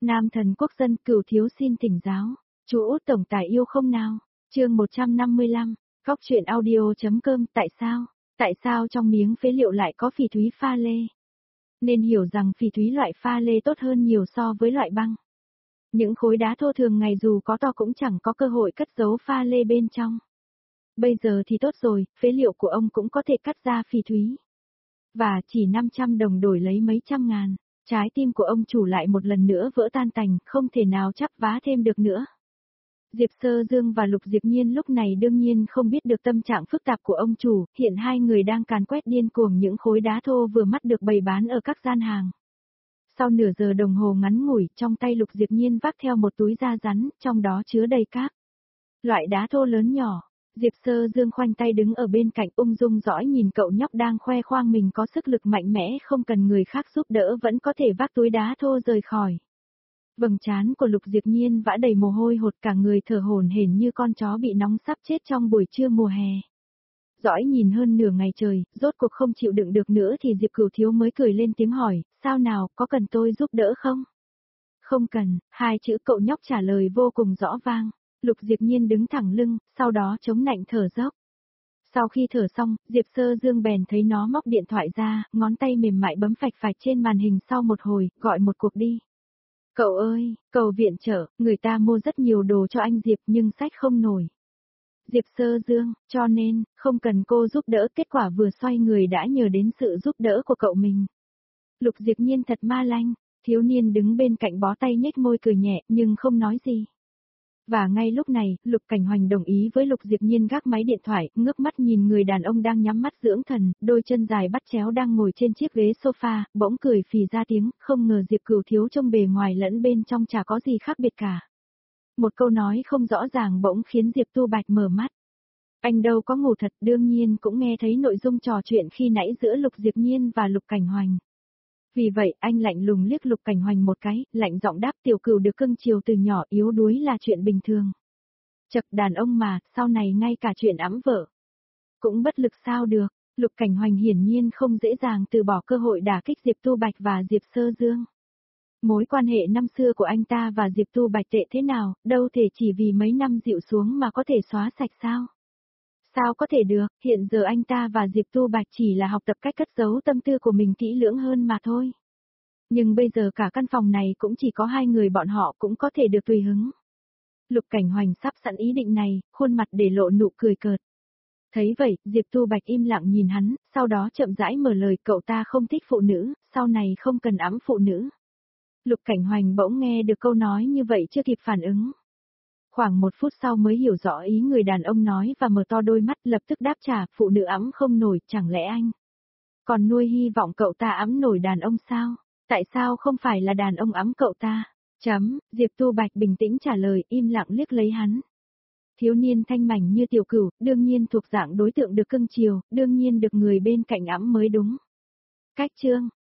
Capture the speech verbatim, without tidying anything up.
Nam thần quốc dân Cửu thiếu xin thỉnh giáo. Chú Út tổng tài yêu không nào? Chương một trăm năm mươi lăm. Góc truyện audio.com. Tại sao? Tại sao trong miếng phế liệu lại có phỉ thúy pha lê? Nên hiểu rằng phỉ thúy loại pha lê tốt hơn nhiều so với loại băng. Những khối đá thô thường ngày dù có to cũng chẳng có cơ hội cất giấu pha lê bên trong. Bây giờ thì tốt rồi, phế liệu của ông cũng có thể cắt ra phỉ thúy. Và chỉ năm trăm đồng đổi lấy mấy trăm ngàn. Trái tim của ông chủ lại một lần nữa vỡ tan tành, không thể nào chắp vá thêm được nữa. Diệp Sơ Dương và Lục Diệp Nhiên lúc này đương nhiên không biết được tâm trạng phức tạp của ông chủ, hiện hai người đang càn quét điên cuồng những khối đá thô vừa mắt được bày bán ở các gian hàng. Sau nửa giờ đồng hồ ngắn ngủi, trong tay Lục Diệp Nhiên vác theo một túi da rắn, trong đó chứa đầy các loại đá thô lớn nhỏ. Diệp Sơ Dương khoanh tay đứng ở bên cạnh ung dung dõi nhìn cậu nhóc đang khoe khoang mình có sức lực mạnh mẽ không cần người khác giúp đỡ vẫn có thể vác túi đá thô rời khỏi. Vầng trán của Lục Diệp Nhiên vã đầy mồ hôi hột cả người thở hổn hển như con chó bị nóng sắp chết trong buổi trưa mùa hè. Dõi nhìn hơn nửa ngày trời, rốt cuộc không chịu đựng được nữa thì Diệp Cửu Thiếu mới cười lên tiếng hỏi, sao nào, có cần tôi giúp đỡ không? Không cần, hai chữ cậu nhóc trả lời vô cùng rõ vang. Lục Diệp Nhiên đứng thẳng lưng, sau đó chống nạnh thở dốc. Sau khi thở xong, Diệp Sơ Dương bèn thấy nó móc điện thoại ra, ngón tay mềm mại bấm phạch phạch trên màn hình sau một hồi, gọi một cuộc đi. Cậu ơi, cầu viện trợ, người ta mua rất nhiều đồ cho anh Diệp nhưng sách không nổi. Diệp Sơ Dương, cho nên, không cần cô giúp đỡ, kết quả vừa xoay người đã nhờ đến sự giúp đỡ của cậu mình. Lục Diệp Nhiên thật ma lanh, thiếu niên đứng bên cạnh bó tay nhếch môi cười nhẹ nhưng không nói gì. Và ngay lúc này, Lục Cảnh Hoành đồng ý với Lục Diệp Nhiên gác máy điện thoại, ngước mắt nhìn người đàn ông đang nhắm mắt dưỡng thần, đôi chân dài bắt chéo đang ngồi trên chiếc ghế sofa, bỗng cười phì ra tiếng, không ngờ Diệp Cửu Thiếu trông bề ngoài lẫn bên trong chả có gì khác biệt cả. Một câu nói không rõ ràng bỗng khiến Diệp Tu Bạch mở mắt. Anh đâu có ngủ thật, đương nhiên cũng nghe thấy nội dung trò chuyện khi nãy giữa Lục Diệp Nhiên và Lục Cảnh Hoành. Vì vậy, anh lạnh lùng liếc Lục Cảnh Hoành một cái, lạnh giọng đáp Tiểu Cửu được cưng chiều từ nhỏ yếu đuối là chuyện bình thường. Chậc đàn ông mà, sau này ngay cả chuyện ẵm vợ cũng bất lực sao được. Lục Cảnh Hoành hiển nhiên không dễ dàng từ bỏ cơ hội đả kích Diệp Tu Bạch và Diệp Sơ Dương. Mối quan hệ năm xưa của anh ta và Diệp Tu Bạch tệ thế nào, đâu thể chỉ vì mấy năm dịu xuống mà có thể xóa sạch sao? Sao có thể được, hiện giờ anh ta và Diệp Tu Bạch chỉ là học tập cách cất giấu tâm tư của mình kỹ lưỡng hơn mà thôi. Nhưng bây giờ cả căn phòng này cũng chỉ có hai người bọn họ cũng có thể được tùy hứng. Lục Cảnh Hoành sắp sẵn ý định này, khuôn mặt để lộ nụ cười cợt. Thấy vậy, Diệp Tu Bạch im lặng nhìn hắn, sau đó chậm rãi mở lời cậu ta không thích phụ nữ, sau này không cần ẵm phụ nữ. Lục Cảnh Hoành bỗng nghe được câu nói như vậy chưa kịp phản ứng. Khoảng một phút sau mới hiểu rõ ý người đàn ông nói và mở to đôi mắt lập tức đáp trả, phụ nữ ẵm không nổi, chẳng lẽ anh còn nuôi hy vọng cậu ta ẵm nổi đàn ông sao? Tại sao không phải là đàn ông ẵm cậu ta? Chấm, Diệp Tu Bạch bình tĩnh trả lời, im lặng liếc lấy hắn. Thiếu niên thanh mảnh như Tiểu Cửu, đương nhiên thuộc dạng đối tượng được cưng chiều, đương nhiên được người bên cạnh ẵm mới đúng. Cách chương,